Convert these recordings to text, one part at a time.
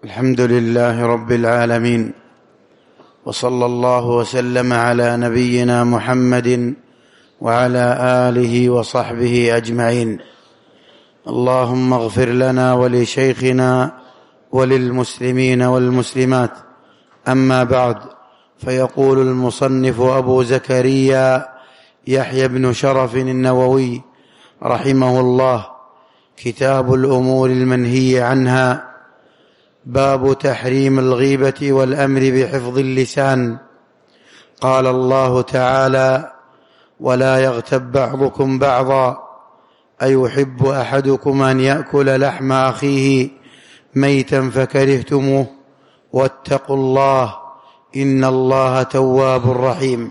الحمد لله رب العالمين، وصلى الله وسلم على نبينا محمد وعلى آله وصحبه أجمعين. اللهم اغفر لنا ولشيخنا وللمسلمين والمسلمات. أما بعد، فيقول المصنف أبو زكريا يحيى بن شرف النووي رحمه الله: كتاب الأمور المنهي عنها، باب تحريم الغيبة والأمر بحفظ اللسان. قال الله تعالى: ولا يغتب بعضكم بعضا أيحب أحدكم أن يأكل لحم أخيه ميتا فكرهتموه واتقوا الله إن الله تواب رحيم.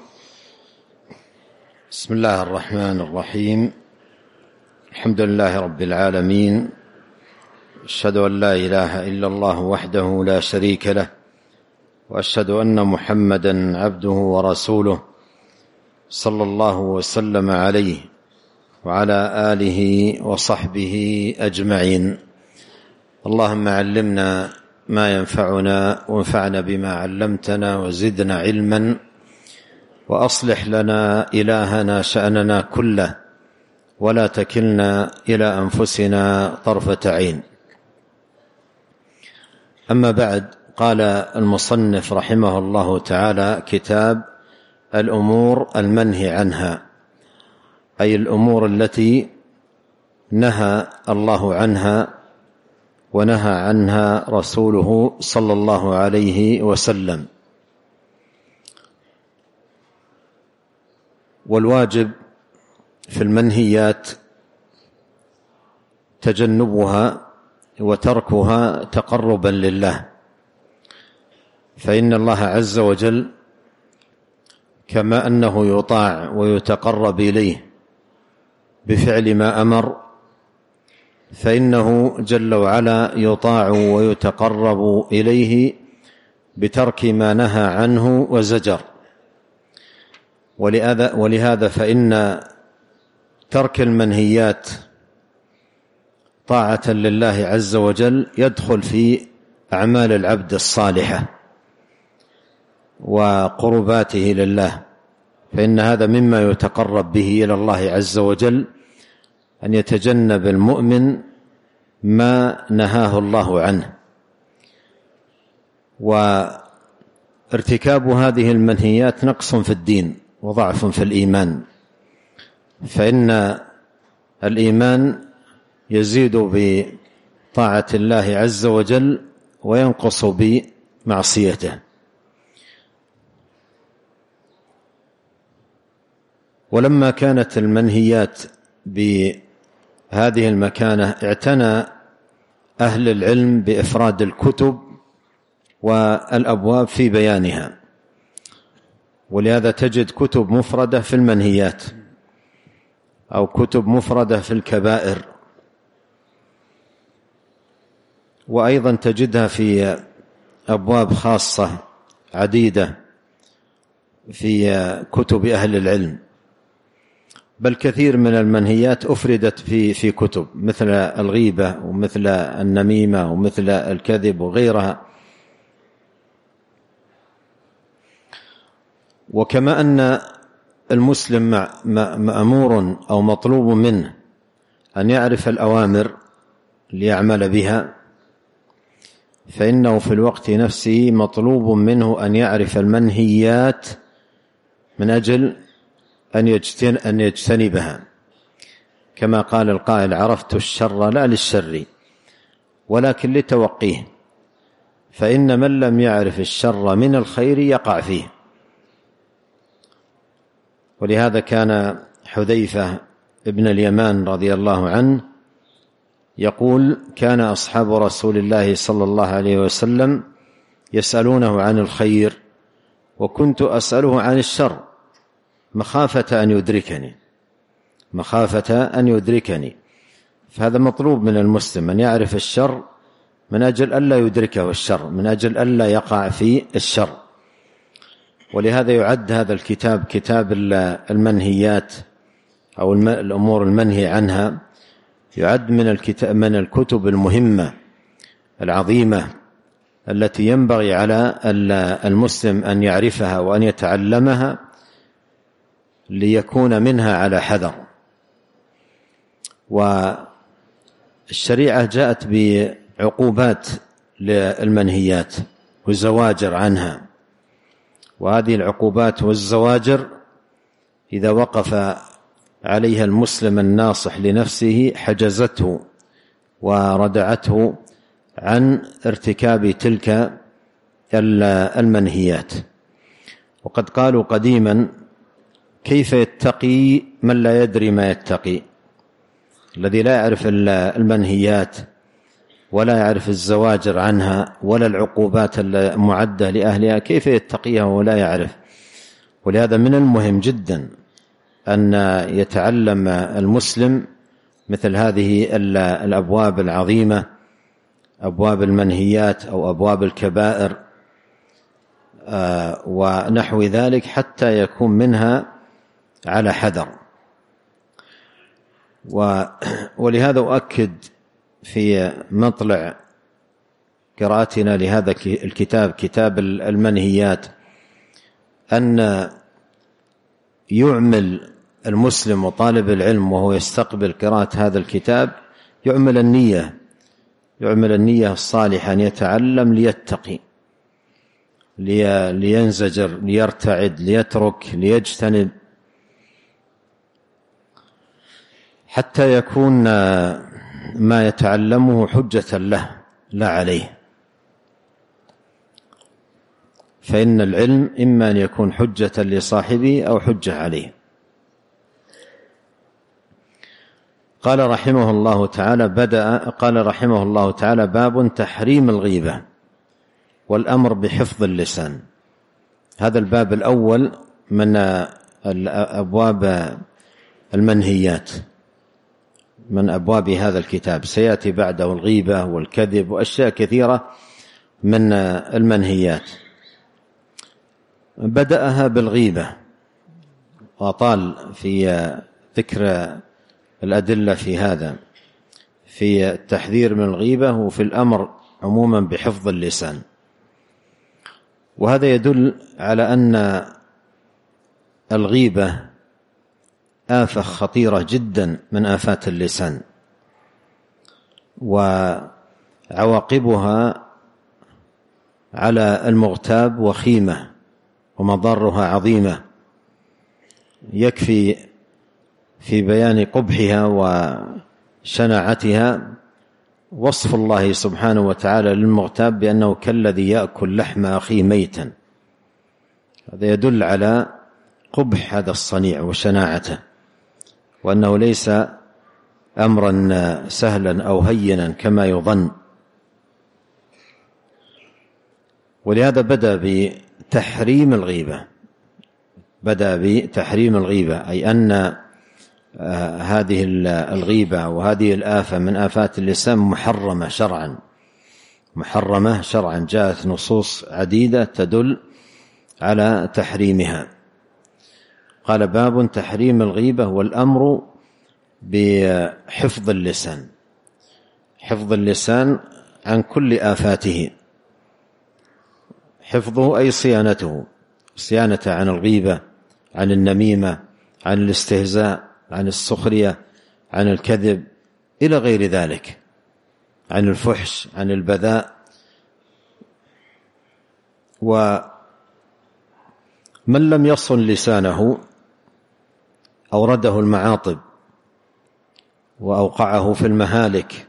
بسم الله الرحمن الرحيم. الحمد لله رب العالمين، أشهد أن لا إله إلا الله وحده لا شريك له، وأشهد أن محمدا عبده ورسوله، صلى الله وسلم عليه وعلى آله وصحبه أجمعين. اللهم علمنا ما ينفعنا وانفعنا بما علمتنا وزدنا علما، وأصلح لنا إلهنا شأننا كله، ولا تكلنا إلى أنفسنا طرفة عين. أما بعد، قال المصنف رحمه الله تعالى: كتاب الأمور المنهي عنها، أي الأمور التي نهى الله عنها ونهى عنها رسوله صلى الله عليه وسلم. والواجب في المنهيات تجنبها وتركها تقربا لله، فإن الله عز وجل كما أنه يطاع ويتقرب إليه بفعل ما أمر، فإنه جل وعلا يطاع ويتقرب إليه بترك ما نهى عنه وزجر. ولهذا فإن ترك المنهيات طاعة لله عز وجل يدخل في أعمال العبد الصالحة وقرباته لله، فإن هذا مما يتقرب به إلى الله عز وجل، أن يتجنب المؤمن ما نهاه الله عنه. وارتكاب هذه المنهيات نقص في الدين وضعف في الإيمان، فإن الإيمان يزيد بطاعة الله عز وجل وينقص بمعصيته. ولما كانت المنهيات بهذه المكانة، اعتنى أهل العلم بإفراد الكتب والأبواب في بيانها، ولهذا تجد كتب مفردة في المنهيات أو كتب مفردة في الكبائر، وأيضا تجدها في أبواب خاصة عديدة في كتب أهل العلم. بل كثير من المنهيات أفردت في كتب، مثل الغيبة ومثل النميمة ومثل الكذب وغيرها. وكما أن المسلم مأمور أو مطلوب منه أن يعرف الأوامر ليعمل بها، فإنه في الوقت نفسه مطلوب منه أن يعرف المنهيات من أجل أن يجتنبها، كما قال القائل: عرفت الشر لا للشر ولكن لتوقيه، فإن من لم يعرف الشر من الخير يقع فيه. ولهذا كان حذيفة ابن اليمان رضي الله عنه يقول: كان أصحاب رسول الله صلى الله عليه وسلم يسألونه عن الخير، وكنت أسأله عن الشر مخافة أن يدركني. فهذا مطلوب من المسلم، أن يعرف الشر من أجل ألا يدركه الشر، من أجل ألا يقع في الشر. ولهذا يعد هذا الكتاب كتاب المنهيات أو الأمور المنهي عنها، يعد من الكتب المهمة العظيمة التي ينبغي على المسلم أن يعرفها وأن يتعلمها ليكون منها على حذر. والشريعة جاءت بعقوبات للمنهيات والزواجر عنها، وهذه العقوبات والزواجر إذا وقف عليها المسلم الناصح لنفسه حجزته وردعته عن ارتكاب تلك المنهيات. وقد قالوا قديما: كيف يتقي من لا يدري ما يتقي؟ الذي لا يعرف المنهيات ولا يعرف الزواجر عنها ولا العقوبات المعدة لأهلها كيف يتقيها ولا يعرف؟ ولهذا من المهم جدا أن يتعلم المسلم مثل هذه الأبواب العظيمة، أبواب المنهيات أو أبواب الكبائر ونحو ذلك، حتى يكون منها على حذر. ولهذا أؤكد في مطلع قراءتنا لهذا الكتاب، كتاب المنهيات، أن يعمل المسلم وطالب العلم وهو يستقبل قراءة هذا الكتاب يعمل النية الصالحة، أن يتعلم ليتقي، لينزجر، ليرتعد، ليترك، ليجتنب، حتى يكون ما يتعلمه حجة له لا عليه. فإن العلم إما أن يكون حجة لصاحبه أو حجة عليه. قال رحمه الله تعالى: باب تحريم الغيبة والأمر بحفظ اللسان. هذا الباب الأول من أبواب المنهيات، من أبواب هذا الكتاب. سيأتي بعده الغيبة والكذب وأشياء كثيرة من المنهيات. بدأها بالغيبة وطال في ذكر الأدلة في هذا، في التحذير من الغيبة وفي الأمر عموما بحفظ اللسان. وهذا يدل على أن الغيبة آفة خطيرة جدا من آفات اللسان، وعواقبها على المغتاب وخيمة، ومضارها عظيمة. يكفي في بيان قبحها وشناعتها وصف الله سبحانه وتعالى للمغتاب بأنه كالذي يأكل لحم أخيه ميتا. هذا يدل على قبح هذا الصنيع وشناعته، وأنه ليس أمرا سهلا أو هينا كما يظن. ولهذا بدأ بتحريم الغيبة، أي أن هذه الغيبة وهذه الآفة من آفات اللسان محرمة شرعا، جاءت نصوص عديدة تدل على تحريمها. قال: باب تحريم الغيبة والأمر بحفظ اللسان. حفظ اللسان عن كل آفاته، حفظه أي صيانته، صيانته عن الغيبة، عن النميمة، عن الاستهزاء، عن السخرية، عن الكذب، إلى غير ذلك، عن الفحش، عن البذاء. ومن لم يصن لسانه أورده المعاطب وأوقعه في المهالك،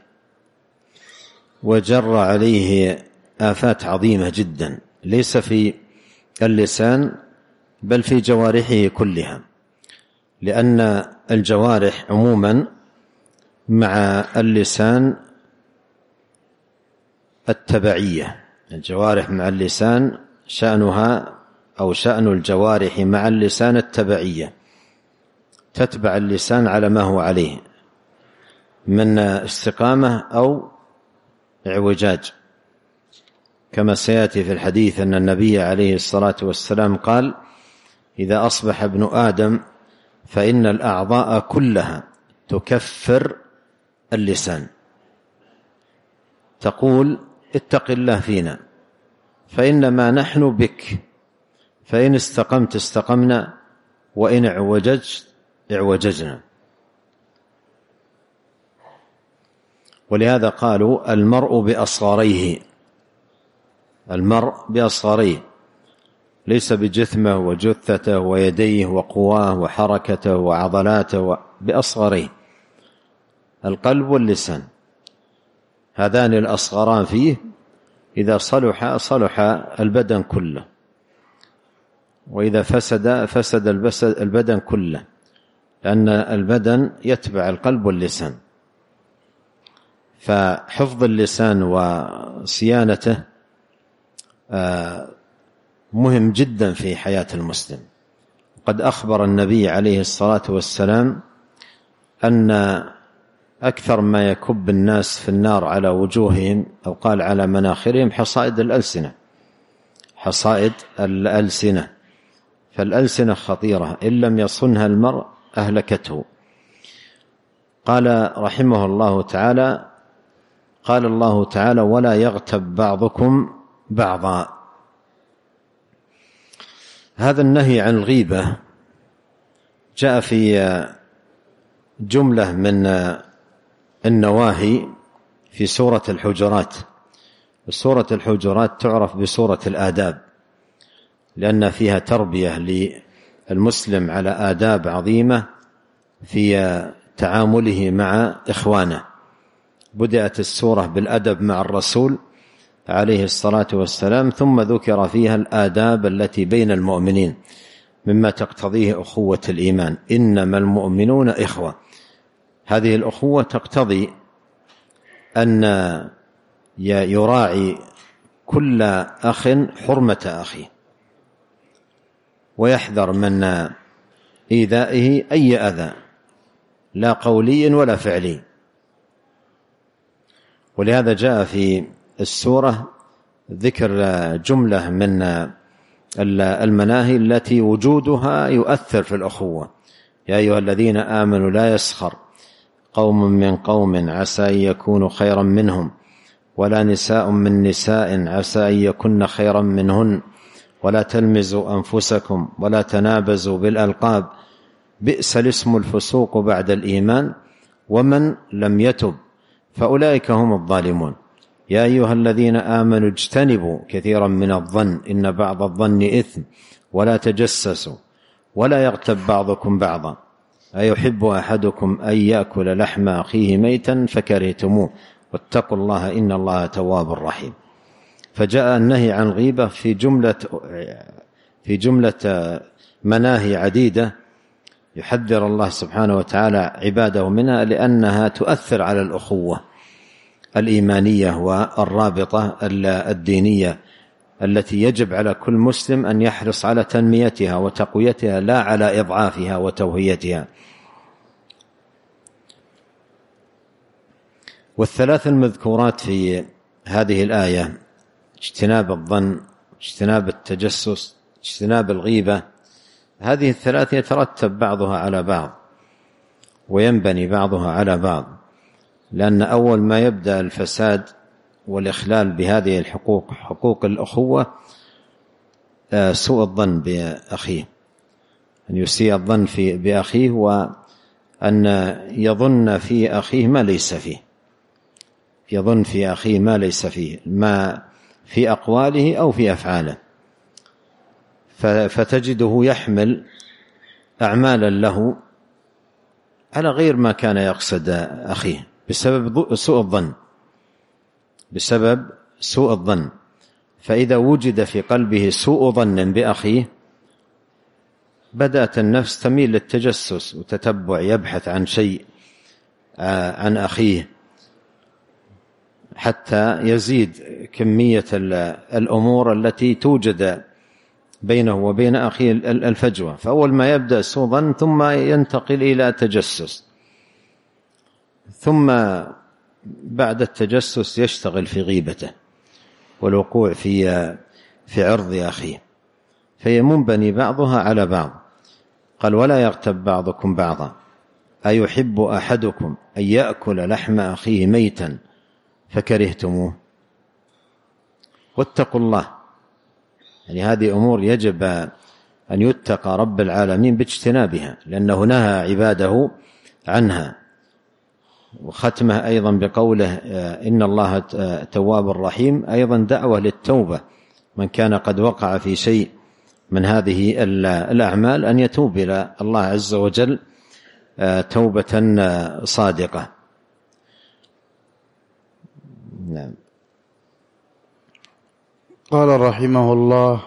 وجر عليه آفات عظيمة جدا، ليس في اللسان بل في جوارحه كلها، لأن الجوارح عموما مع اللسان التبعية. الجوارح مع اللسان شأنها أو شأن الجوارح مع اللسان التبعية، تتبع اللسان على ما هو عليه من استقامة أو اعوجاج، كما سيأتي في الحديث أن النبي عليه الصلاة والسلام قال: إذا أصبح ابن آدم فإن الأعضاء كلها تكفر اللسان، تقول: اتق الله فينا، فإنما نحن بك، فإن استقمت استقمنا وإن اعوججت اعوججنا. ولهذا قالوا المرء بأصغريه، المرء بأصغريه، ليس بجثمه وجثته ويديه وقواه وحركته وعضلاته، بأصغريه، القلب واللسان، هذان الأصغران فيه إذا صلح صلح البدن كله، وإذا فسد البدن كله، لأن البدن يتبع القلب واللسان. فحفظ اللسان وصيانته مهم جدا في حياة المسلم. قد أخبر النبي عليه الصلاة والسلام أن أكثر ما يكب الناس في النار على وجوههم، أو قال على مناخرهم، حصائد الألسنة، حصائد الألسنة. فالألسنة خطيرة، إن لم يصنها المرء أهلكته. قال رحمه الله تعالى: قال الله تعالى: ولا يغتب بعضكم بعضا. هذا النهي عن الغيبة جاء في جملة من النواهي في سورة الحجرات. سورة الحجرات تعرف بسورة الآداب، لأن فيها تربية للمسلم على آداب عظيمة في تعامله مع إخوانه. بدأت السورة بالأدب مع الرسول عليه الصلاة والسلام، ثم ذكر فيها الآداب التي بين المؤمنين مما تقتضيه أخوة الإيمان. إنما المؤمنون إخوة. هذه الأخوة تقتضي أن يراعي كل أخ حرمة أخيه، ويحذر من إيذائه أي أذى، لا قولي ولا فعلي. ولهذا جاء في السورة ذكر جملة من المناهي التي وجودها يؤثر في الأخوة. يا أيها الذين آمنوا لا يسخر قوم من قوم عسى أن يكونوا خيرا منهم، ولا نساء من نساء عسى أن يكن خيرا منهن، ولا تلمزوا أنفسكم ولا تنابزوا بالألقاب، بئس الاسم الفسوق بعد الإيمان، ومن لم يتب فأولئك هم الظالمون. يا أيها الذين آمنوا اجتنبوا كثيرا من الظن إن بعض الظن إثم، ولا تجسسوا ولا يغتب بعضكم بعضا، أيحب أحدكم أن يأكل لحم أخيه ميتا فكرهتموه، واتقوا الله إن الله تواب رحيم. فجاء النهي عن الغيبة في جملة مناهي عديدة يحذر الله سبحانه وتعالى عباده منها، لأنها تؤثر على الأخوة الإيمانية والرابطة الدينية التي يجب على كل مسلم أن يحرص على تنميتها وتقويتها، لا على إضعافها وتوهيتها. والثلاث المذكورات في هذه الآية: اجتناب الظن، اجتناب التجسس، اجتناب الغيبة، هذه الثلاث يترتب بعضها على بعض وينبني بعضها على بعض، لأن أول ما يبدأ الفساد والإخلال بهذه الحقوق، حقوق الأخوة، سوء الظن بأخيه، أن يسيء الظن بأخيه، وأن يظن في أخيه ما ليس فيه، يظن في أخيه ما ليس فيه، ما في أقواله أو في أفعاله، فتجده يحمل أعمالا له على غير ما كان يقصد أخيه بسبب سوء الظن. فإذا وجد في قلبه سوء ظن بأخيه بدأت النفس تميل للتجسس وتتبع، يبحث عن شيء عن أخيه حتى يزيد كمية الأمور التي توجد بينه وبين أخيه الفجوة. فأول ما يبدأ سوء ظن ثم ينتقل إلى تجسس، ثم بعد التجسس يشتغل في غيبته والوقوع في عرض أخيه، فهي منبني بعضها على بعض. قال: ولا يغتب بعضكم بعضا أيحب أحدكم أن يأكل لحم أخيه ميتا فكرهتموه، واتقوا الله يعني هذه أمور يجب أن يتقى رب العالمين باجتنابها، لأنه نهى عباده عنها. وختمه أيضا بقوله إن الله تواب رحيم، أيضا دعوة للتوبة، من كان قد وقع في شيء من هذه الأعمال أن يتوب إلى الله عز وجل توبة صادقة. نعم. قال رحمه الله: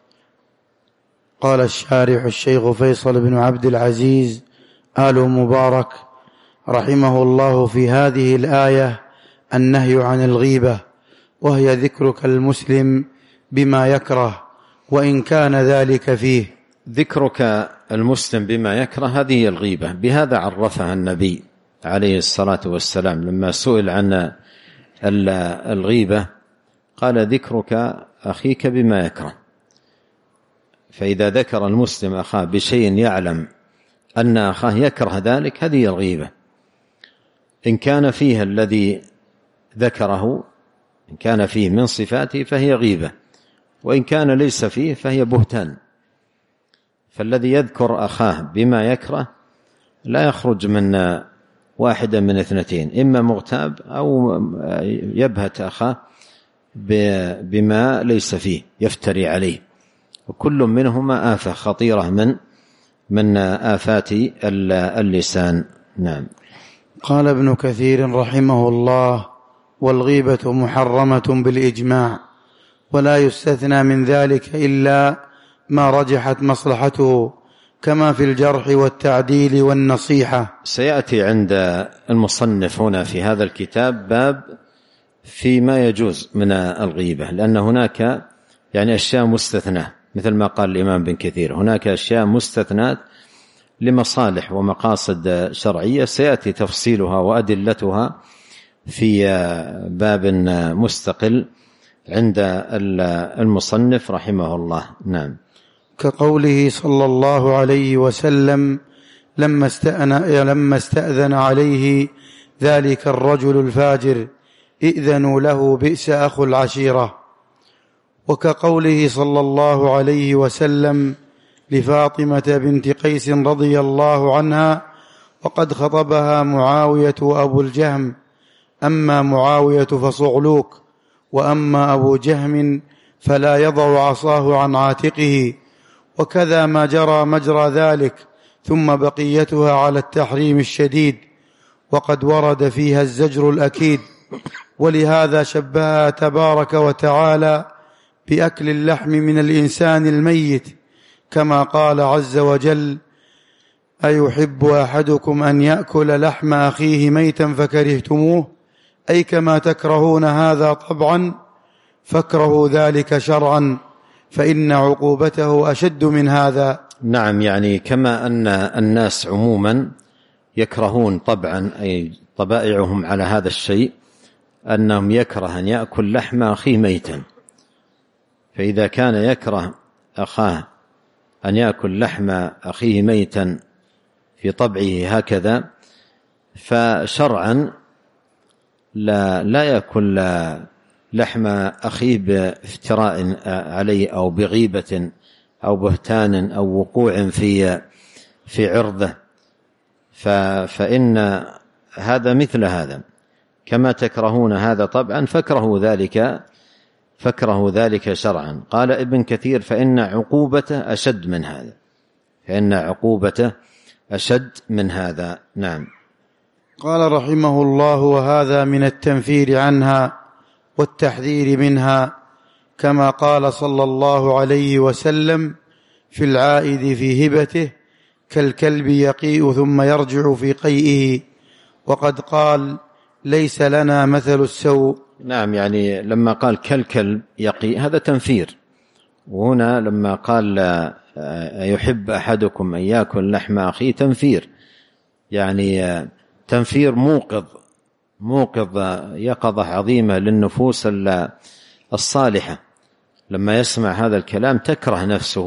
قال الشارح الشيخ فيصل بن عبد العزيز آل مبارك رحمه الله في هذه الآية النهي عن الغيبة، وهي ذكرك المسلم بما يكره وإن كان ذلك فيه. ذكرك المسلم بما يكره هذه هي الغيبة، بهذا عرفها النبي عليه الصلاة والسلام لما سئل عن الغيبة قال: ذكرك أخيك بما يكره. فإذا ذكر المسلم أخاه بشيء يعلم أن أخاه يكره ذلك هذه الغيبة، إن كان فيها الذي ذكره، إن كان فيه من صفاته فهي غيبة، وإن كان ليس فيه فهي بهتان. فالذي يذكر أخاه بما يكره لا يخرج من واحدة من اثنتين: إما مغتاب أو يبهت أخاه بما ليس فيه يفتري عليه، وكل منهما آفة خطيرة من آفات اللسان. نعم. قال ابن كثير رحمه الله: والغيبة محرمة بالإجماع، ولا يستثنى من ذلك إلا ما رجحت مصلحته، كما في الجرح والتعديل والنصيحة. سيأتي عند المصنف هنا في هذا الكتاب باب فيما يجوز من الغيبة، لأن هناك يعني أشياء مستثناة، مثل ما قال الإمام بن كثير هناك أشياء مستثنات لمصالح ومقاصد شرعية سيأتي تفصيلها وأدلتها في باب مستقل عند المصنف رحمه الله. نعم. كقوله صلى الله عليه وسلم لما استأذن عليه ذلك الرجل الفاجر: ائذنوا له بئس أخو العشيرة. وكقوله صلى الله عليه وسلم لفاطمة بنت قيس رضي الله عنها وقد خطبها معاوية وأبو الجهم: أما معاوية فصعلوك، وأما أبو جهم فلا يضع عصاه عن عاتقه. وكذا ما جرى مجرى ذلك، ثم بقيتها على التحريم الشديد، وقد ورد فيها الزجر الأكيد. ولهذا شبهها تبارك وتعالى بأكل اللحم من الإنسان الميت، كما قال عز وجل: أيحب أحدكم أن يأكل لحم أخيه ميتا فكرهتموه، أي كما تكرهون هذا طبعا فاكرهوا ذلك شرعا، فإن عقوبته أشد من هذا. نعم، يعني كما أن الناس عموما يكرهون طبعا، أي طبائعهم على هذا الشيء، أنهم يكره أن يأكل لحم أخيه ميتا، فإذا كان يكره أخاه أن يأكل لحم أخيه ميتا في طبعه هكذا، فشرعا لا يأكل لحم أخيه بافتراء عليه أو بغيبة أو بهتان أو وقوع في عرضه، فإن هذا مثل هذا، كما تكرهون هذا طبعا فاكرهوا ذلك شرعا. قال ابن كثير: فإن عقوبته أشد من هذا، فإن عقوبته أشد من هذا. نعم. قال رحمه الله: وهذا من التنفير عنها والتحذير منها، كما قال صلى الله عليه وسلم في العائد في هبته: كالكلب يقيء ثم يرجع في قيئه. وقد قال: ليس لنا مثل السوء. نعم، يعني لما قال كالكلب يقيء هذا تنفير، وهنا لما قال يحب أحدكم أن يأكل لحم أخيه تنفير، يعني تنفير موقظ يقظة عظيمة للنفوس الصالحة. لما يسمع هذا الكلام تكره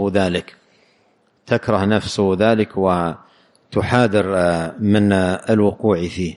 نفسه ذلك وتحاذر من الوقوع فيه.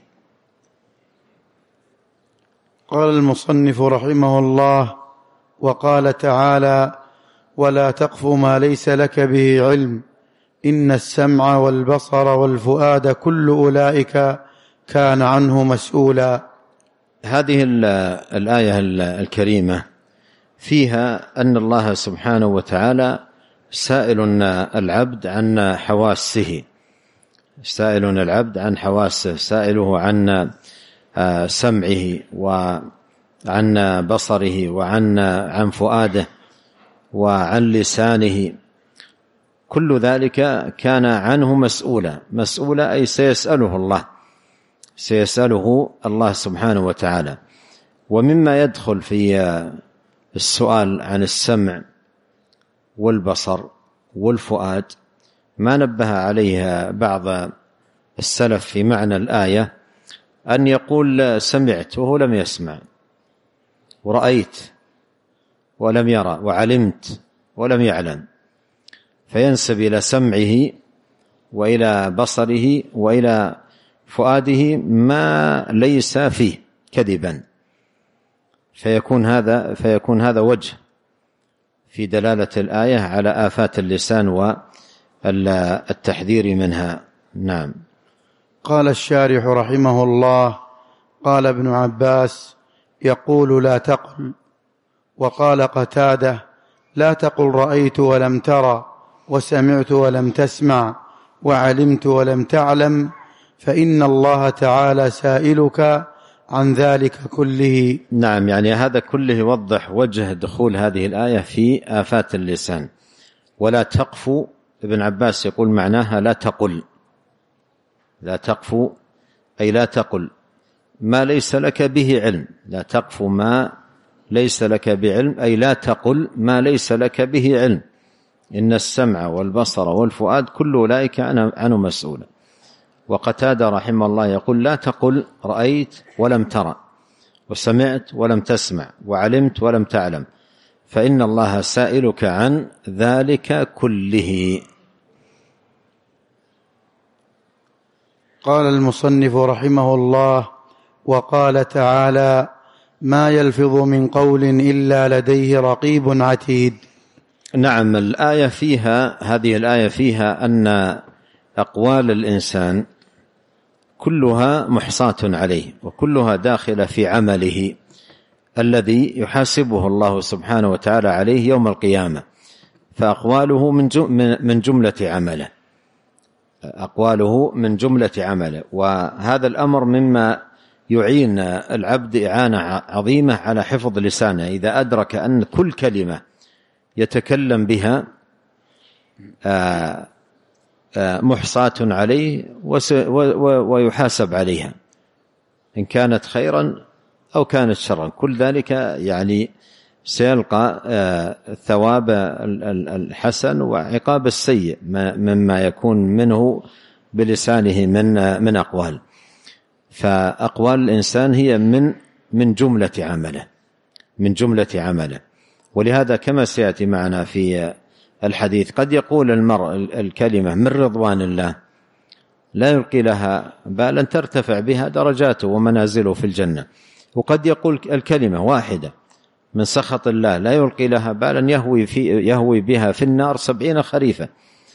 قال المصنف رحمه الله: وقال تعالى: ولا تقف ما ليس لك به علم إن السمع والبصر والفؤاد كل أولئك كان عنه مسؤولا. هذه الآية الكريمة فيها أن الله سبحانه وتعالى سائل العبد عن حواسه، سائل العبد عن حواسه، سائله عن سمعه وعن بصره وعن فؤاده وعن لسانه، كل ذلك كان عنه مسؤولا أي سيسأله الله سبحانه وتعالى. ومما يدخل في السؤال عن السمع والبصر والفؤاد ما نبه عليه بعض السلف في معنى الآية، أن يقول سمعت وهو لم يسمع، ورأيت ولم يرى، وعلمت ولم يعلم، فينسب إلى سمعه وإلى بصره وإلى فؤاده ما ليس فيه كذبا، فيكون هذا وجه في دلالة الآية على آفات اللسان والتحذير منها. نعم. قال الشارح رحمه الله: قال ابن عباس: يقول لا تقل. وقال قتادة: لا تقل رأيت ولم ترى، وسمعت ولم تسمع، وعلمت ولم تعلم، فإن الله تعالى سائلك عن ذلك كله. نعم، يعني هذا كله يوضح وجه دخول هذه الآية في آفات اللسان. ولا تقف، ابن عباس يقول معناها لا تقل، لا تقف أي لا تقل ما ليس لك به علم، لا تقف ما ليس لك بعلم أي لا تقل ما ليس لك به علم، إن السمع والبصر والفؤاد كل أولئك عنه مسؤولا. وقتادة رحمه الله يقول لا تقل رأيت ولم ترى، وسمعت ولم تسمع، وعلمت ولم تعلم، فإن الله سائلك عن ذلك كله. قال المصنف رحمه الله: وقال تعالى: ما يلفظ من قول إلا لديه رقيب عتيد. نعم، هذه الآية فيها أن أقوال الإنسان كلها محصاة عليه، وكلها داخلة في عمله الذي يحاسبه الله سبحانه وتعالى عليه يوم القيامة، فأقواله من جملة عمله، أقواله من جملة عمله. وهذا الأمر مما يعين العبد إعانة عظيمة على حفظ لسانه، إذا أدرك أن كل كلمة يتكلم بها محصاة عليه ويحاسب عليها، إن كانت خيرا أو كانت شرا، كل ذلك يعني سيلقى ثواب الحسن وعقاب السيء مما يكون منه بلسانه من أقوال. فأقوال الإنسان هي من جملة عمله، من جملة عمله. ولهذا كما سيأتي معنا في الحديث قد يقول المرء الكلمة من رضوان الله لا يلقي لها بالا ترتفع بها درجاته ومنازله في الجنة، وقد يقول الكلمة واحدة من سخط الله لا يلقي لها بالا يهوي بها في النار 70 خريفا.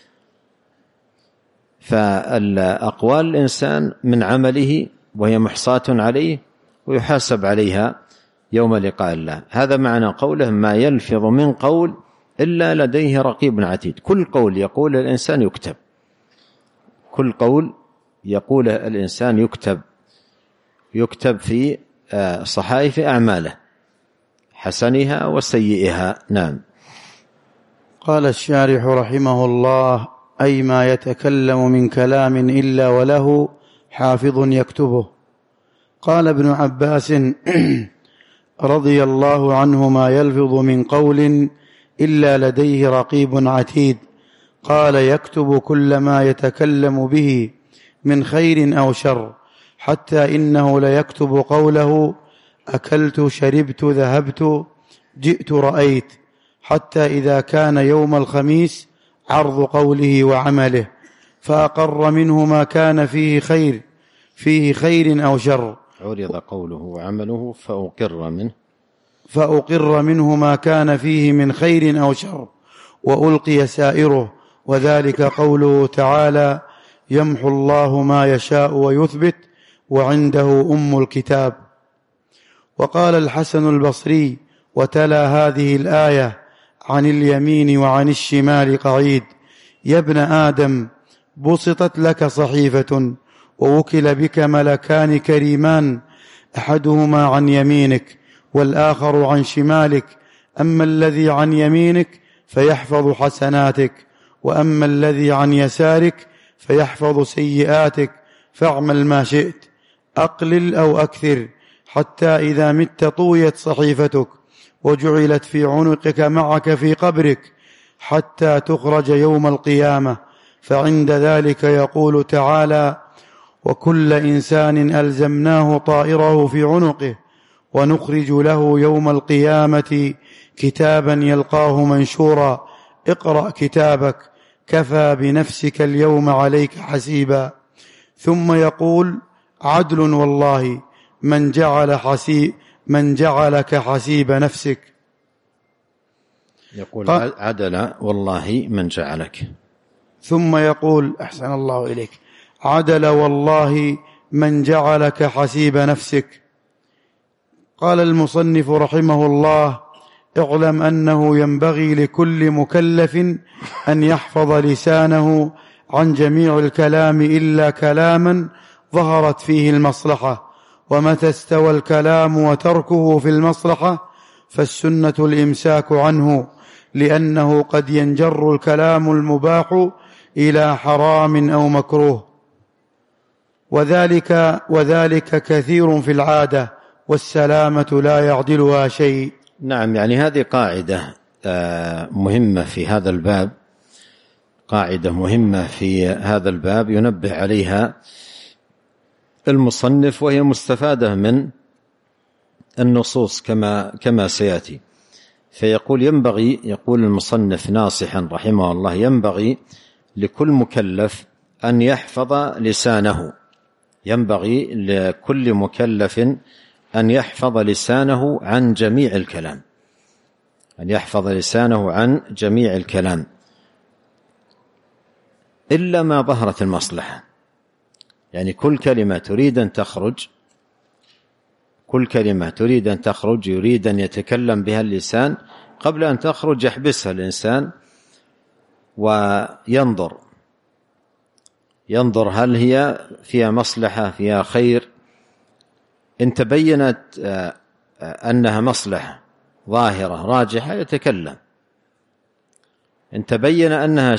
فالأقوال الإنسان من عمله وهي محصاة عليه ويحاسب عليها يوم لقاء الله. هذا معنى قوله ما يلفظ من قول إلا لديه رقيب عتيد. كل قول يقول الإنسان يكتب، كل قول يقول الإنسان يكتب في صحائف أعماله حسنها وسيئها. نعم. قال الشارح رحمه الله: أي ما يتكلم من كلام إلا وله حافظ يكتبه. قال ابن عباس رضي الله عنه: ما يلفظ من قول إلا لديه رقيب عتيد. قال: يكتب كل ما يتكلم به من خير أو شر، حتى إنه ليكتب قوله: أكلت شربت ذهبت جئت رأيت، حتى إذا كان يوم الخميس عرض قوله وعمله، فأقر منه ما كان فيه خير أو شر، عرض قوله وعمله فأقر منه ما كان فيه من خير أو شر، وألقي سائره، وذلك قوله تعالى: يمحو الله ما يشاء ويثبت وعنده أم الكتاب. وقال الحسن البصري وتلا هذه الآية: عن اليمين وعن الشمال قعيد، يا ابن آدم بسطت لك صحيفة ووكل بك ملكان كريمان، أحدهما عن يمينك والآخر عن شمالك، أما الذي عن يمينك فيحفظ حسناتك، وأما الذي عن يسارك فيحفظ سيئاتك، فاعمل ما شئت، أقلل أو أكثر، حتى إذا مت طويت صحيفتك وجعلت في عنقك معك في قبرك حتى تخرج يوم القيامة. فعند ذلك يقول تعالى: وكل إنسان ألزمناه طائره في عنقه ونخرج له يوم القيامة كتابا يلقاه منشورا، اقرأ كتابك كفى بنفسك اليوم عليك حسيبا. ثم يقول: عدل والله من جعلك حسيب نفسك. يقول: عدل والله من جعلك. ثم يقول: أحسن الله إليك: عدل والله من جعلك حسيب نفسك. قال المصنف رحمه الله: اعلم أنه ينبغي لكل مكلف أن يحفظ لسانه عن جميع الكلام إلا كلاما ظهرت فيه المصلحة، ومتى استوى الكلام وتركه في المصلحة فالسنة الإمساك عنه، لأنه قد ينجر الكلام المباح إلى حرام أو مكروه، وذلك كثير في العادة، والسلامة لا يعدلها شيء. نعم، يعني هذه قاعدة مهمة في هذا الباب، قاعدة مهمة في هذا الباب ينبه عليها المصنف، وهي مستفادة من النصوص كما سيأتي. فيقول: يقول المصنف ناصحا رحمه الله: ينبغي لكل مكلف أن يحفظ لسانه، ينبغي لكل مكلف أن يحفظ لسانه عن جميع الكلام، أن يحفظ لسانه عن جميع الكلام إلا ما ظهرت المصلحة. يعني كل كلمة تريد أن تخرج يريد أن يتكلم بها اللسان، قبل أن تخرج يحبسها الإنسان وينظر هل هي فيها مصلحة، فيها خير. إن تبينت أنها مصلحة ظاهرة راجحة يتكلم، إن تبين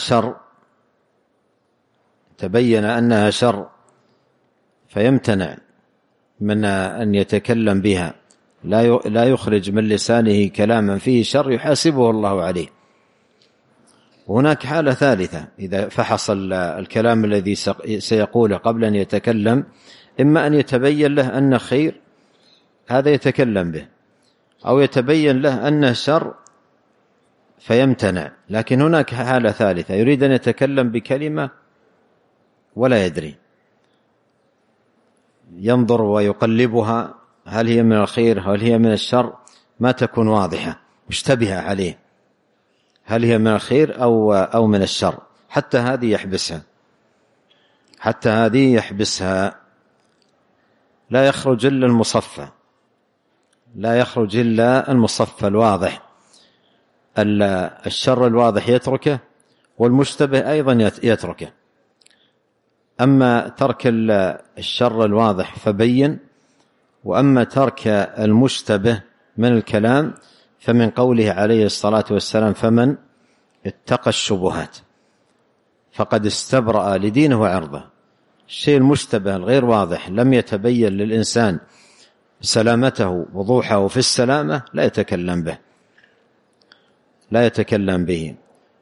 أنها شر فيمتنع من أن يتكلم بها، لا يخرج من لسانه كلاما فيه شر يحاسبه الله عليه. وهناك حالة ثالثة: إذا فحص الكلام الذي سيقوله قبل أن يتكلم، إما أن يتبين له أنه خير هذا يتكلم به، أو يتبين له أنه شر فيمتنع. لكن هناك حالة ثالثة: يريد أن يتكلم بكلمة ولا يدري، ينظر ويقلبها، هل هي من الخير هل هي من الشر، ما تكون واضحة، مشتبهة عليه، هل هي من الخير أو من الشر، حتى هذه يحبسها. لا يخرج إلا المصفى الواضح، الشر الواضح يتركه، والمشتبه أيضا يتركه. أما ترك الشر الواضح فبين، وأما ترك المشتبه من الكلام فمن قوله عليه الصلاة والسلام: فمن اتقى الشبهات فقد استبرأ لدينه وعرضه. الشيء المشتبه الغير واضح لم يتبين للإنسان سلامته وضوحه في السلامة لا يتكلم به.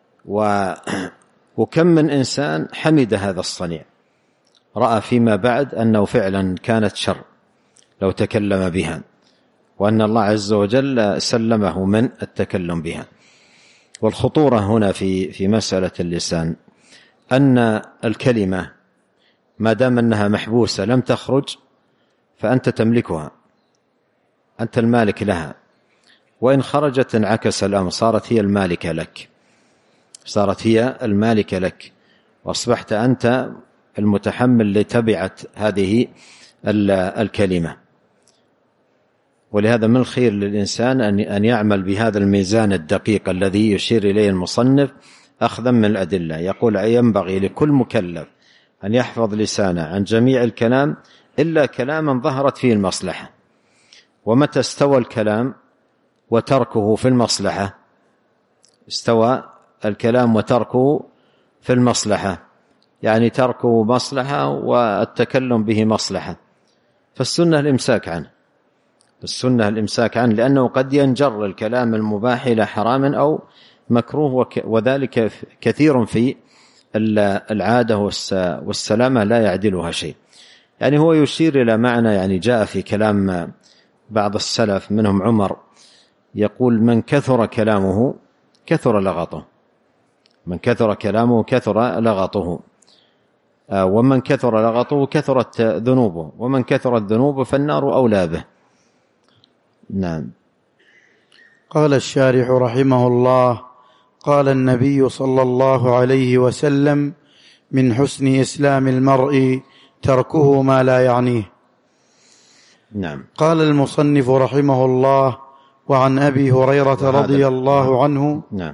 وكم من إنسان حمد هذا الصنيع، رأى فيما بعد أنه فعلا كانت شر لو تكلم بها، وأن الله عز وجل سلمه من التكلم بها. والخطورة هنا في مسألة اللسان أن الكلمة ما دام أنها محبوسة لم تخرج فأنت تملكها، أنت المالك لها، وإن خرجت انعكس الأمر، صارت هي المالكة لك. صارت هي المالكة لك، وأصبحت أنت المتحمل لتبعة هذه الكلمة. ولهذا من الخير للإنسان أن يعمل بهذا الميزان الدقيق الذي يشير إليه المصنف أخذا من الأدلة. يقول ينبغي لكل مكلف أن يحفظ لسانه عن جميع الكلام إلا كلاما ظهرت فيه المصلحة. ومتى استوى الكلام وتركه في المصلحة، استوى الكلام وتركه في المصلحة، يعني تركه مصلحة والتكلم به مصلحة، فالسنة الإمساك عنه، السنة الإمساك عنه، لأنه قد ينجر الكلام المباح إلى حرام أو مكروه، وذلك كثير في العادة والسلامة لا يعدلها شيء. يعني هو يشير إلى معنى يعني جاء في كلام بعض السلف منهم عمر، يقول من كثر كلامه كثر لغطه، من كثر كلامه كثر لغطه، ومن كثر لغطه كثرت ذنوبه، ومن كثرت ذنوبه فالنار أولى به. نعم. قال الشارح رحمه الله: قال النبي صلى الله عليه وسلم: من حسن إسلام المرء تركه ما لا يعنيه. نعم. قال المصنف رحمه الله: وعن أبي هريرة رضي الله عنه. نعم.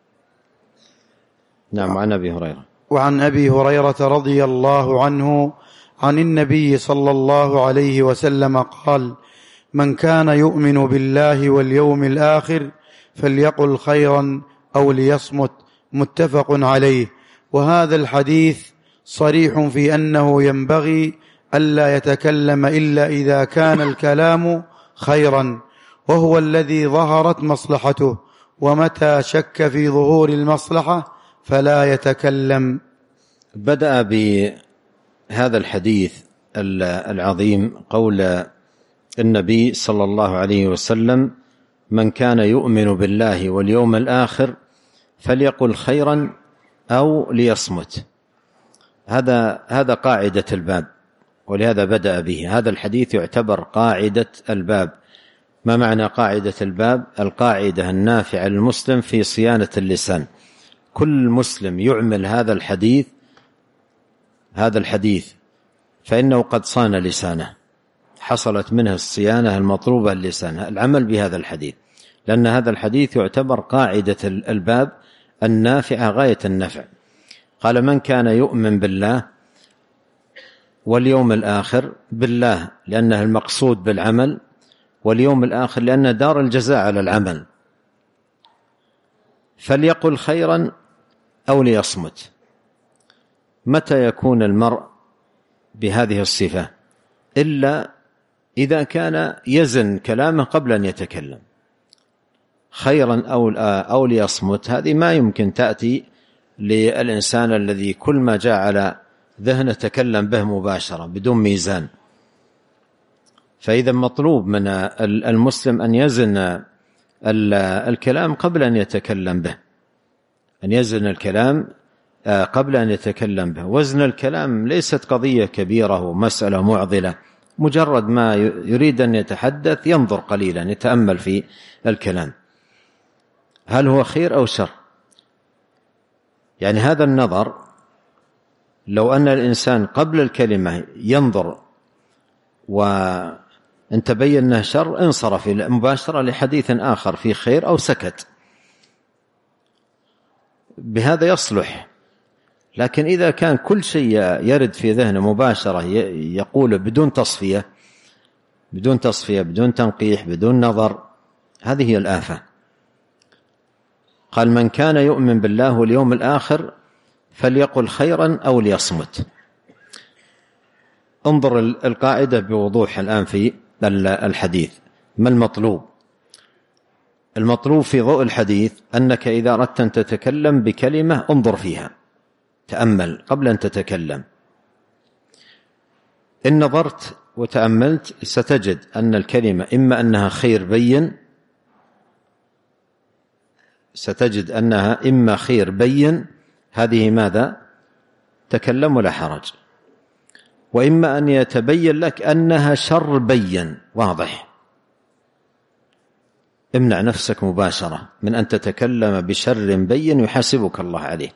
نعم. وعن أبي هريرة رضي الله عنه عن النبي صلى الله عليه وسلم قال: من كان يؤمن بالله واليوم الآخر فليقل خيرا أو ليصمت، متفق عليه. وهذا الحديث صريح في أنه ينبغي ألا يتكلم إلا إذا كان الكلام خيرا، وهو الذي ظهرت مصلحته، ومتى شك في ظهور المصلحة فلا يتكلم. بدأ بهذا الحديث العظيم قول النبي صلى الله عليه وسلم: من كان يؤمن بالله واليوم الآخر فليقل خيرا أو ليصمت. هذا قاعدة الباب، ولهذا بدأ به. هذا الحديث يعتبر قاعدة الباب. ما معنى قاعدة الباب؟ القاعدة النافعة للمسلم في صيانة اللسان. كل مسلم يعمل هذا الحديث فإنه قد صان لسانه، حصلت منه الصيانة المطلوبة للسان، العمل بهذا الحديث، لأن هذا الحديث يعتبر قاعدة الباب النافعة غاية النفع. قال: من كان يؤمن بالله واليوم الآخر، بالله لأنه المقصود بالعمل، واليوم الآخر لأن دار الجزاء على العمل، فليقل خيرا أو ليصمت. متى يكون المرء بهذه الصفة؟ إلا إذا كان يزن كلامه قبل أن يتكلم. خيرا أو ليصمت، هذه ما يمكن تأتي للإنسان الذي كل ما جاء على ذهنه تكلم به مباشرة بدون ميزان. فإذا مطلوب من المسلم أن يزن الكلام قبل أن يتكلم به، أن يزن الكلام قبل أن يتكلم به. وزن الكلام ليست قضية كبيرة ومسألة معضلة، مجرد ما يريد أن يتحدث ينظر قليلا، يتأمل في الكلام هل هو خير أو شر. يعني هذا النظر، لو أن الإنسان قبل الكلمة ينظر وإن تبين أنه شر انصرف مباشرة لحديث آخر في خير أو سكت، بهذا يصلح. لكن إذا كان كل شيء يرد في ذهنه مباشرة يقول بدون تصفية بدون تنقيح بدون نظر، هذه هي الآفة. قال: من كان يؤمن بالله واليوم الآخر فليقل خيرا أو ليصمت. انظر القاعدة بوضوح الآن في الحديث. ما المطلوب؟ المطلوب في ضوء الحديث أنك إذا أردت أن تتكلم بكلمة انظر فيها، تأمل قبل أن تتكلم. إن نظرت وتأملت ستجد أن الكلمة إما أنها خير بين، ستجد أنها إما خير بين، هذه ماذا؟ تكلم ولا حرج. وإما أن يتبين لك أنها شر بين واضح، امنع نفسك مباشرة من أن تتكلم بشر بين يحاسبك الله عليه.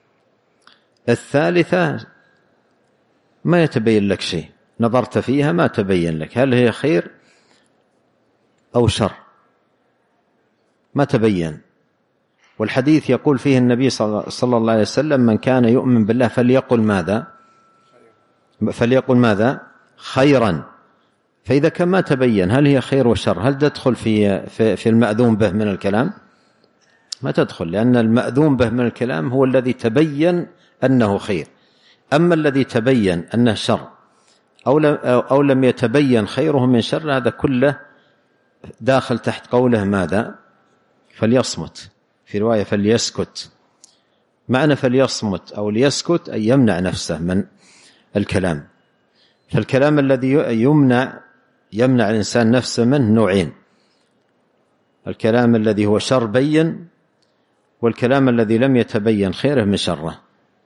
الثالثة ما يتبين لك شيء، نظرت فيها ما تبين لك هل هي خير أو شر، ما تبين. والحديث يقول فيه النبي صلى الله عليه وسلم: من كان يؤمن بالله فليقل ماذا؟ خيرا. فإذا كان ما تبين هل هي خير وشر، هل تدخل في المأذون به من الكلام؟ ما تدخل، لأن المأذون به من الكلام هو الذي تبين أنه خير. أما الذي تبين أنه شر أو لم يتبين خيره من شر، هذا كله داخل تحت قوله ماذا؟ فليصمت، في رواية فليسكت. معنى فليصمت أو ليسكت أي يمنع نفسه من الكلام. فالكلام الذي يمنع الإنسان نفسه منه نوعين: الكلام الذي هو شر بين، والكلام الذي لم يتبين خيره من شره.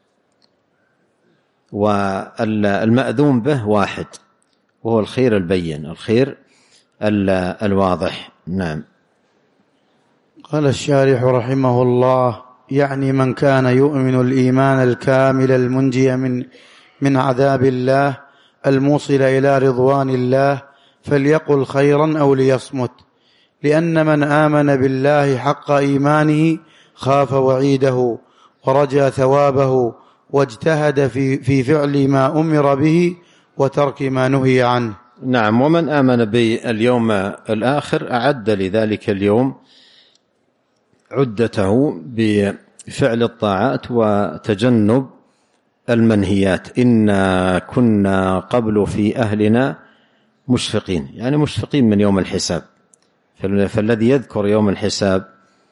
والمأذون به واحد، وهو الخير البين، الخير الواضح. نعم. قال الشارح رحمه الله: يعني من كان يؤمن الإيمان الكامل المنجي من عذاب الله الموصل إلى رضوان الله فليقل خيرا أو ليصمت، لأن من آمن بالله حق إيمانه خاف وعيده ورجى ثوابه واجتهد في فعل ما أمر به وترك ما نهي عنه. نعم. ومن آمن باليوم الآخر أعد لذلك اليوم عدته بفعل الطاعات وتجنب المنهيات. إنا كنا قبل في أهلنا مشفقين، يعني مشفقين من يوم الحساب. فالذي يذكر يوم الحساب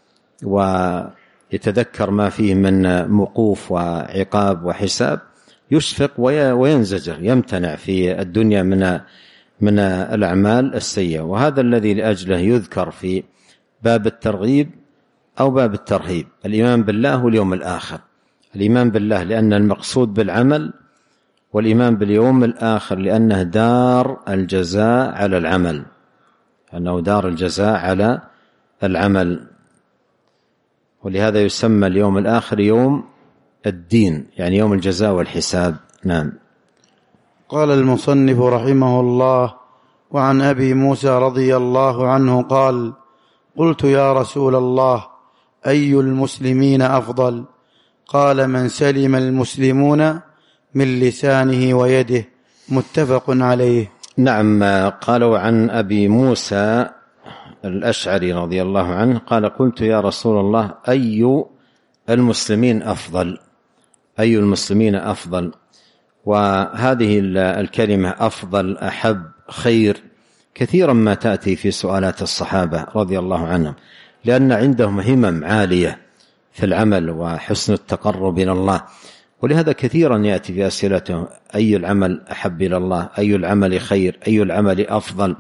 ويتذكر ما فيه من موقوف وعقاب وحساب يشفق وينزجر، يمتنع في الدنيا من الأعمال السيئة. وهذا الذي لأجله يذكر في باب الترغيب أو باب الترهيب الإيمان بالله واليوم الآخر. الإيمان بالله لأن المقصود بالعمل، والإيمان باليوم الآخر لأنه دار الجزاء على العمل، أنه دار الجزاء على العمل. ولهذا يسمى اليوم الآخر يوم الدين، يعني يوم الجزاء والحساب. نعم. قال المصنف رحمه الله: وعن أبي موسى رضي الله عنه قال: قلت يا رسول الله أي المسلمين أفضل؟ قال: من سلم المسلمون من لسانه ويده. متفق عليه. نعم. قالوا عن أبي موسى الأشعري رضي الله عنه قال: قلت يا رسول الله أي المسلمين أفضل؟ أي المسلمين أفضل؟ وهذه الكلمة أفضل، أحب، خير كثيرا ما تأتي في سؤالات الصحابة رضي الله عنهم، لأن عندهم همم عالية في العمل وحسن التقرب إلى الله. ولهذا كثيرا يأتي في أسئلته: أي العمل أحب إلى الله؟ أي العمل خير؟ أي العمل أفضل؟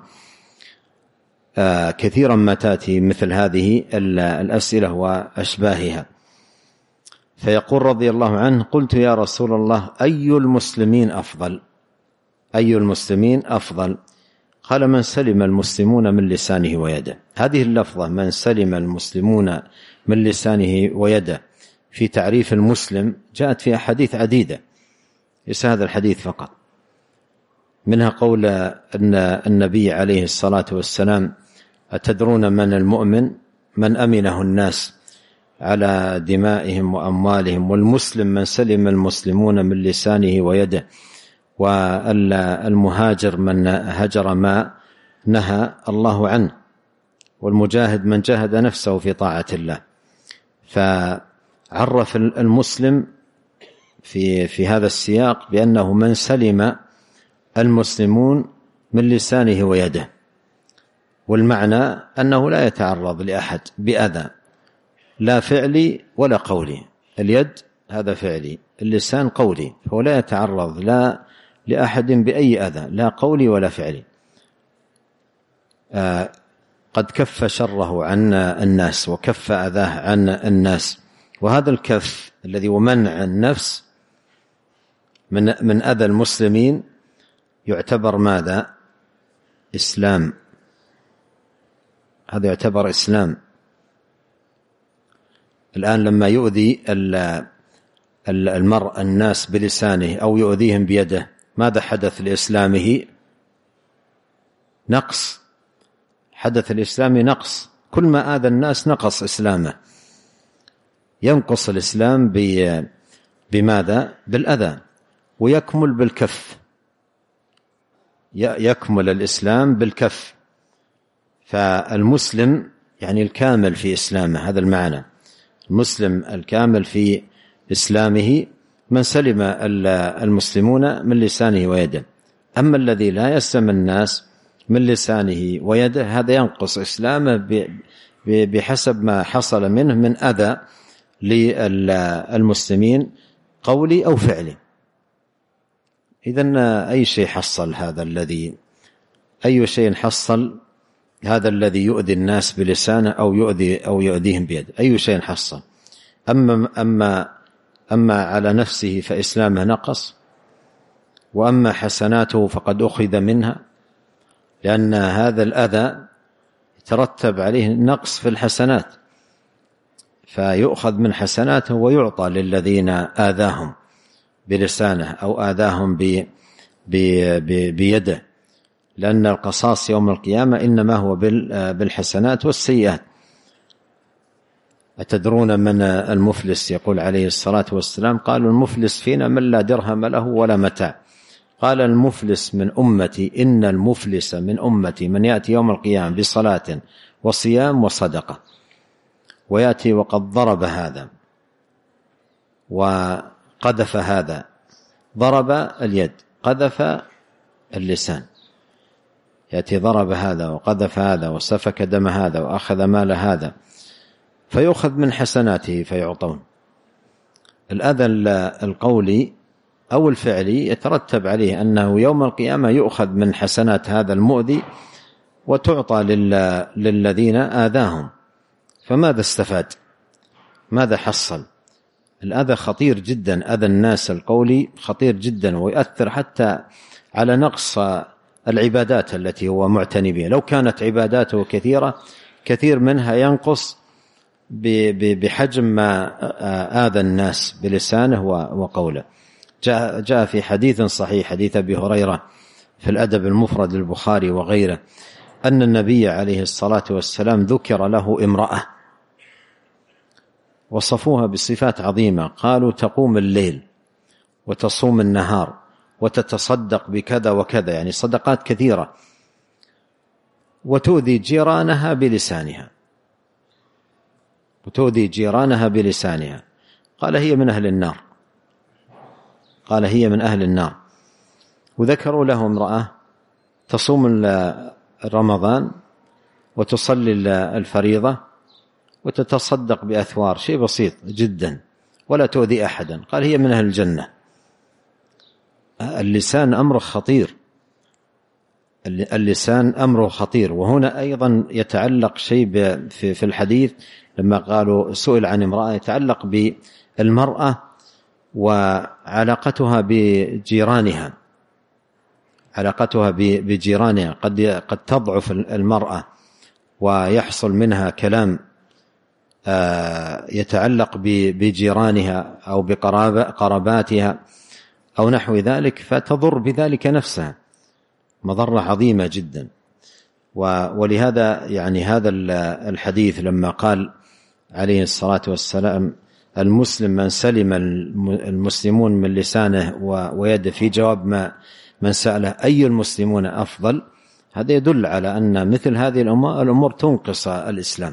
كثيرا ما تأتي مثل هذه الأسئلة وأشباهها. فيقول رضي الله عنه: قلت يا رسول الله أي المسلمين أفضل؟ أي المسلمين أفضل؟ قال: من سلم المسلمون من لسانه ويده. هذه اللفظة من سلم المسلمون من لسانه ويده في تعريف المسلم جاءت في أحاديث عديدة، ليس هذا الحديث فقط. منها قول أن النبي عليه الصلاة والسلام: أتدرون من المؤمن؟ من أمنه الناس على دمائهم وأموالهم، والمسلم من سلم المسلمون من لسانه ويده، والمهاجر من هجر ما نهى الله عنه، والمجاهد من جاهد نفسه في طاعة الله. فعرف المسلم في هذا السياق بأنه من سلم المسلمون من لسانه ويده، والمعنى أنه لا يتعرض لأحد بأذى، لا فعلي ولا قولي. اليد هذا فعلي، اللسان قولي، فهو لا يتعرض لا لأحد بأي أذى، لا قولي ولا فعلي. قد كف شره عن الناس وكف أذاه عن الناس. وهذا الكف الذي هو منع النفس من أذى المسلمين يعتبر ماذا؟ إسلام. هذا يعتبر إسلام. الآن لما يؤذي المرء الناس بلسانه أو يؤذيهم بيده، ماذا حدث لإسلامه؟ نقص. حدث الإسلام نقص، كل ما آذى الناس نقص إسلامه. ينقص الإسلام بماذا؟ بالأذى، ويكمل بالكف. يكمل الإسلام بالكف. فالمسلم يعني الكامل في إسلامه، هذا المعنى. المسلم الكامل في إسلامه من سلم المسلمون من لسانه ويده. أما الذي لا يسلم الناس من لسانه ويده هذا ينقص إسلامه بحسب ما حصل منه من أذى للمسلمين قولي أو فعلي. إذن أي شيء حصل هذا الذي أي شيء حصل هذا الذي يؤذي الناس بلسانه أو يؤذيهم بيده، أي شيء حصل. أما على نفسه فإسلامه نقص، وأما حسناته فقد أخذ منها، لأن هذا الأذى يترتب عليه نقص في الحسنات، فيؤخذ من حسناته ويعطى للذين آذاهم بلسانه أو آذاهم بيده، لأن القصاص يوم القيامة إنما هو بالحسنات والسيئات. أتدرون من المفلس؟ يقول عليه الصلاة والسلام: قالوا المفلس فينا من لا درهم له ولا متاع. قال: المفلس من أمتي، إن المفلس من أمتي من يأتي يوم القيامة بصلاة وصيام وصدقة، ويأتي وقد ضرب هذا وقذف هذا، ضرب اليد، قذف اللسان، يأتي ضرب هذا وقذف هذا وسفك دم هذا وأخذ مال هذا، فيؤخذ من حسناته فيعطون. الأذى القولي أو الفعلي يترتب عليه أنه يوم القيامة يؤخذ من حسنات هذا المؤذي وتعطى للذين آذاهم. فماذا استفاد؟ ماذا حصل؟ الأذى خطير جدا، أذى الناس القولي خطير جدا، ويؤثر حتى على نقص العبادات التي هو معتني بها. لو كانت عباداته كثيرة، كثير منها ينقص بحجم ما آذى الناس بلسانه وقوله. جاء في حديث صحيح، حديث أبي هريرة في الأدب المفرد للبخاري وغيره، أن النبي عليه الصلاة والسلام ذكر له امرأة وصفوها بصفات عظيمة، قالوا: تقوم الليل وتصوم النهار وتتصدق بكذا وكذا، يعني صدقات كثيرة، وتؤذي جيرانها بلسانها، وتؤذي جيرانها بلسانها. قال: هي من أهل النار. قال: هي من أهل النار. وذكروا له امرأة تصوم رمضان وتصلي الفريضة وتتصدق بأثوار، شيء بسيط جدا ولا تؤذي أحدا. قال: هي من أهل الجنة. اللسان أمره خطير، اللسان أمره خطير. وهنا أيضا يتعلق شيء في الحديث لما قالوا سئل عن امرأة، يتعلق بالمرأة وعلاقتها بجيرانها، علاقتها بجيرانها. قد تضعف المرأة ويحصل منها كلام يتعلق بجيرانها أو بقراباتها أو نحو ذلك، فتضر بذلك نفسها مضرة عظيمة جدا. ولهذا يعني هذا الحديث لما قال عليه الصلاة والسلام: المسلم من سلم المسلمون من لسانه ويده، في جواب من سأله أي المسلمون أفضل، هذا يدل على أن مثل هذه الأمور تنقص الإسلام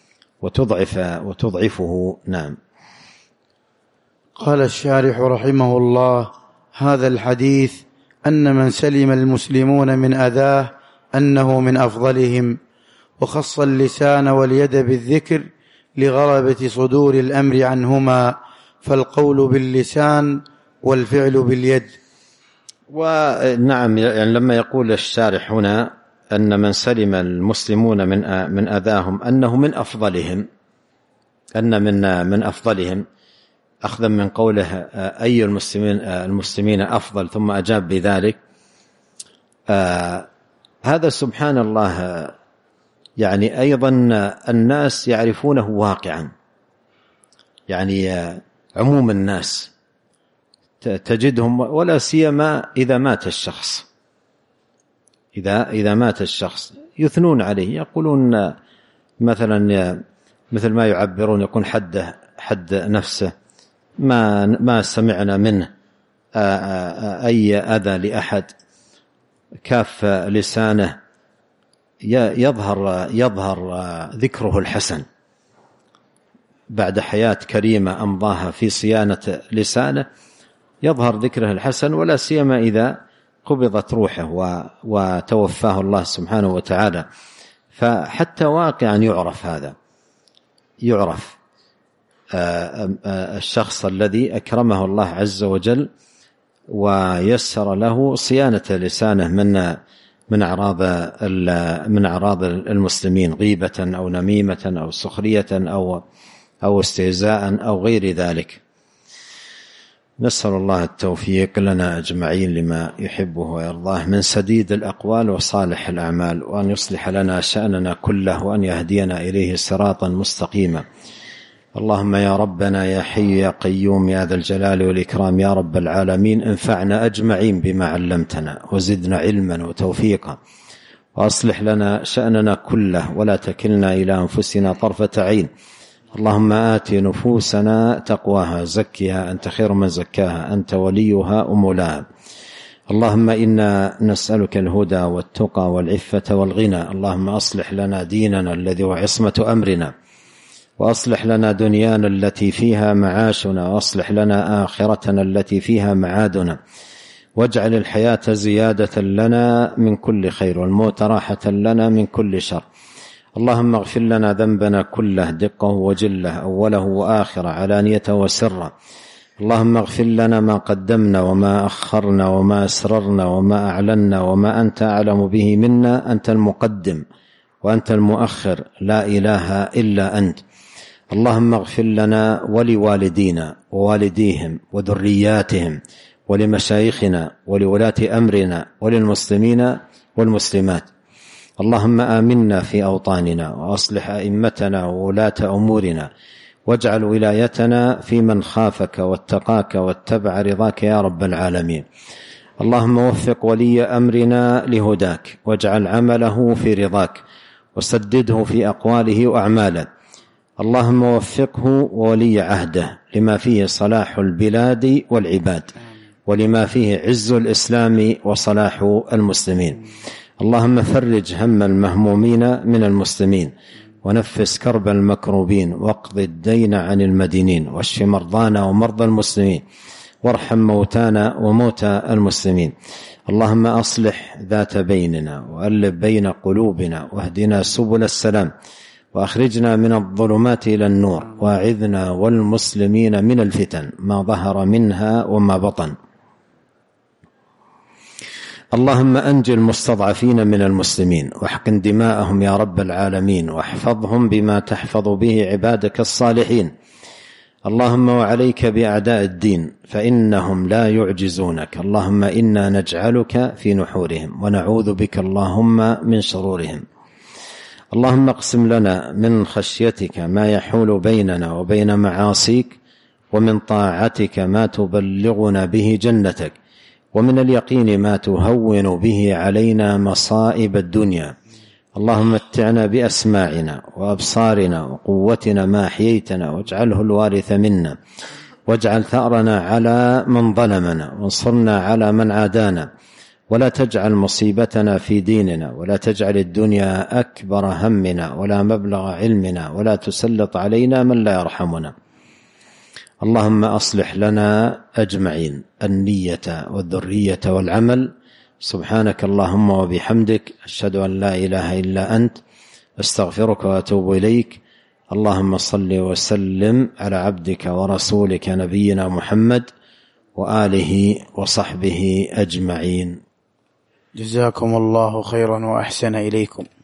وتضعفه. نعم. قال الشارح رحمه الله: هذا الحديث أن من سلم المسلمون من أذاه أنه من أفضلهم، وخص اللسان واليد بالذكر لغلبة صدور الأمر عنهما، فالقول باللسان والفعل باليد. ونعم، يعني لما يقول الشارح هنا أن من سلم المسلمون من أذاهم أنه من أفضلهم، أن من أفضلهم، أخذا من قوله أي المسلمين أفضل، ثم أجاب بذلك. هذا سبحان الله يعني أيضا الناس يعرفونه واقعا، يعني عموم الناس تجدهم، ولا سيما إذا مات الشخص، إذا مات الشخص يثنون عليه، يقولون مثلا مثل ما يعبرون، يكون حد نفسه، ما سمعنا منه أي أذى لأحد، كاف لسانه، يظهر ذكره الحسن بعد حياة كريمة أمضاها في صيانة لسانه، يظهر ذكره الحسن، ولا سيما إذا قبضت روحه وتوفاه الله سبحانه وتعالى. فحتى واقعا يعرف هذا، يعرف الشخص الذي أكرمه الله عز وجل ويسر له صيانة لسانه من أعراض المسلمين، غيبة أو نميمة أو سخرية أو استهزاء أو غير ذلك. نسأل الله التوفيق لنا أجمعين لما يحبه ويرضاه من سديد الأقوال وصالح الأعمال، وأن يصلح لنا شأننا كله، وأن يهدينا إليه صراطا مستقيما. اللهم يا ربنا يا حي يا قيوم يا ذا الجلال والإكرام يا رب العالمين، انفعنا أجمعين بما علمتنا، وزدنا علما وتوفيقا، وأصلح لنا شأننا كله، ولا تكلنا إلى أنفسنا طرفة عين. اللهم آت نفوسنا تقواها، زكها أنت خير من زكاها، أنت وليها ومولاها. اللهم إنا نسألك الهدى والتقى والعفة والغنى. اللهم أصلح لنا ديننا الذي هو عصمة أمرنا، وأصلح لنا دنيانا التي فيها معاشنا، وأصلح لنا آخرتنا التي فيها معادنا، واجعل الحياة زيادة لنا من كل خير، والموت راحة لنا من كل شر. اللهم اغفر لنا ذنبنا كله، دقه وجله، أوله وآخره، علانيته وسره. اللهم اغفر لنا ما قدمنا وما أخرنا وما أسررنا وما أعلنا وما أنت أعلم به منا، أنت المقدم وأنت المؤخر، لا إله إلا أنت. اللهم اغفر لنا ولوالدينا ووالديهم وذرياتهم ولمشايخنا ولولاة أمرنا وللمسلمين والمسلمات. اللهم آمنا في أوطاننا، وأصلح أئمتنا وولاة أمورنا، واجعل ولايتنا في من خافك واتقاك واتبع رضاك يا رب العالمين. اللهم وفق ولي أمرنا لهداك، واجعل عمله في رضاك، وسدده في أقواله وأعماله. اللهم وفقه وولي عهده لما فيه صلاح البلاد والعباد، ولما فيه عز الإسلام وصلاح المسلمين. اللهم فرج هم المهمومين من المسلمين، ونفس كرب المكروبين، واقض الدين عن المدينين، واشف مرضانا ومرضى المسلمين، وارحم موتانا وموتى المسلمين. اللهم أصلح ذات بيننا، وألف بين قلوبنا، واهدنا سبل السلام، وأخرجنا من الظلمات إلى النور، واعذنا والمسلمين من الفتن ما ظهر منها وما بطن. اللهم أنجِ المستضعفين من المسلمين، واحقن دماءهم يا رب العالمين، واحفظهم بما تحفظ به عبادك الصالحين. اللهم وعليك بأعداء الدين، فإنهم لا يعجزونك. اللهم إنا نجعلك في نحورهم، ونعوذ بك اللهم من شرورهم. اللهم اقسم لنا من خشيتك ما يحول بيننا وبين معاصيك، ومن طاعتك ما تبلغنا به جنتك، ومن اليقين ما تهون به علينا مصائب الدنيا. اللهم متعنا بأسماعنا وأبصارنا وقوتنا ما أحييتنا، واجعله الوارث منا، واجعل ثأرنا على من ظلمنا، وانصرنا على من عادانا، ولا تجعل مصيبتنا في ديننا، ولا تجعل الدنيا أكبر همنا ولا مبلغ علمنا، ولا تسلط علينا من لا يرحمنا. اللهم أصلح لنا أجمعين النية والذرية والعمل. سبحانك اللهم وبحمدك، أشهد أن لا إله إلا أنت، أستغفرك وأتوب إليك. اللهم صل وسلم على عبدك ورسولك نبينا محمد وآله وصحبه أجمعين. جزاكم الله خيرا وأحسن إليكم.